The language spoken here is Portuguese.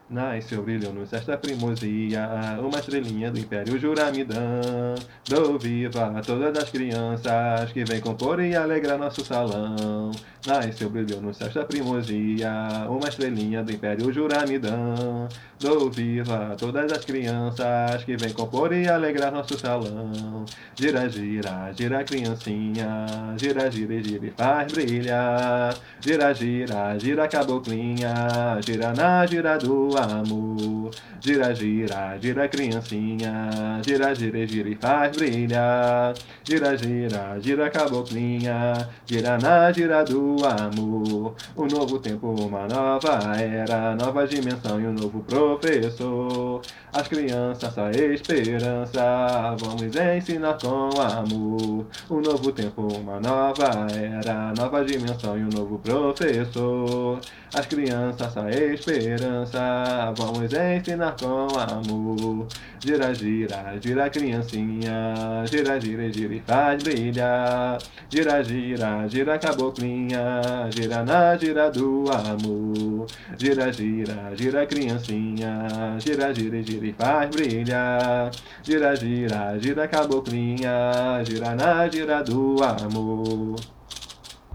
Nasce o brilho no céu da primosia, uma estrelinha do Império Juramidã. Dou viva a todas as crianças que vêm compor e alegrar nosso salão. Nasce o brilho no céu da primosia, uma estrelinha do Império Juramidã. Dou viva a todas as crianças que vêm compor e alegrar nosso salão. Gira, gira, gira criancinha, gira, gira, gira e faz brilhar. Gira, gira, gira caboclinha, gira na gira do amor. Gira, gira, gira criancinha, gira, gira, gira e faz brilhar. Gira, gira, gira caboclinha, gira na gira do amor. Um novo tempo, uma nova era, nova dimensão e um novo professor. As crianças, a esperança, vamos ensinar com amor. Um novo tempo, uma nova era, nova dimensão e um novo professor. As crianças, a esperança, vamos ensinar com amor. Gira, gira, gira criancinha, gira, gira, gira e faz brilhar. Gira, gira, gira caboclinha, gira na gira do amor. Gira, gira, gira criancinha, gira, gira, gira e faz brilhar. Gira, gira, gira caboclinha, gira na gira do amor.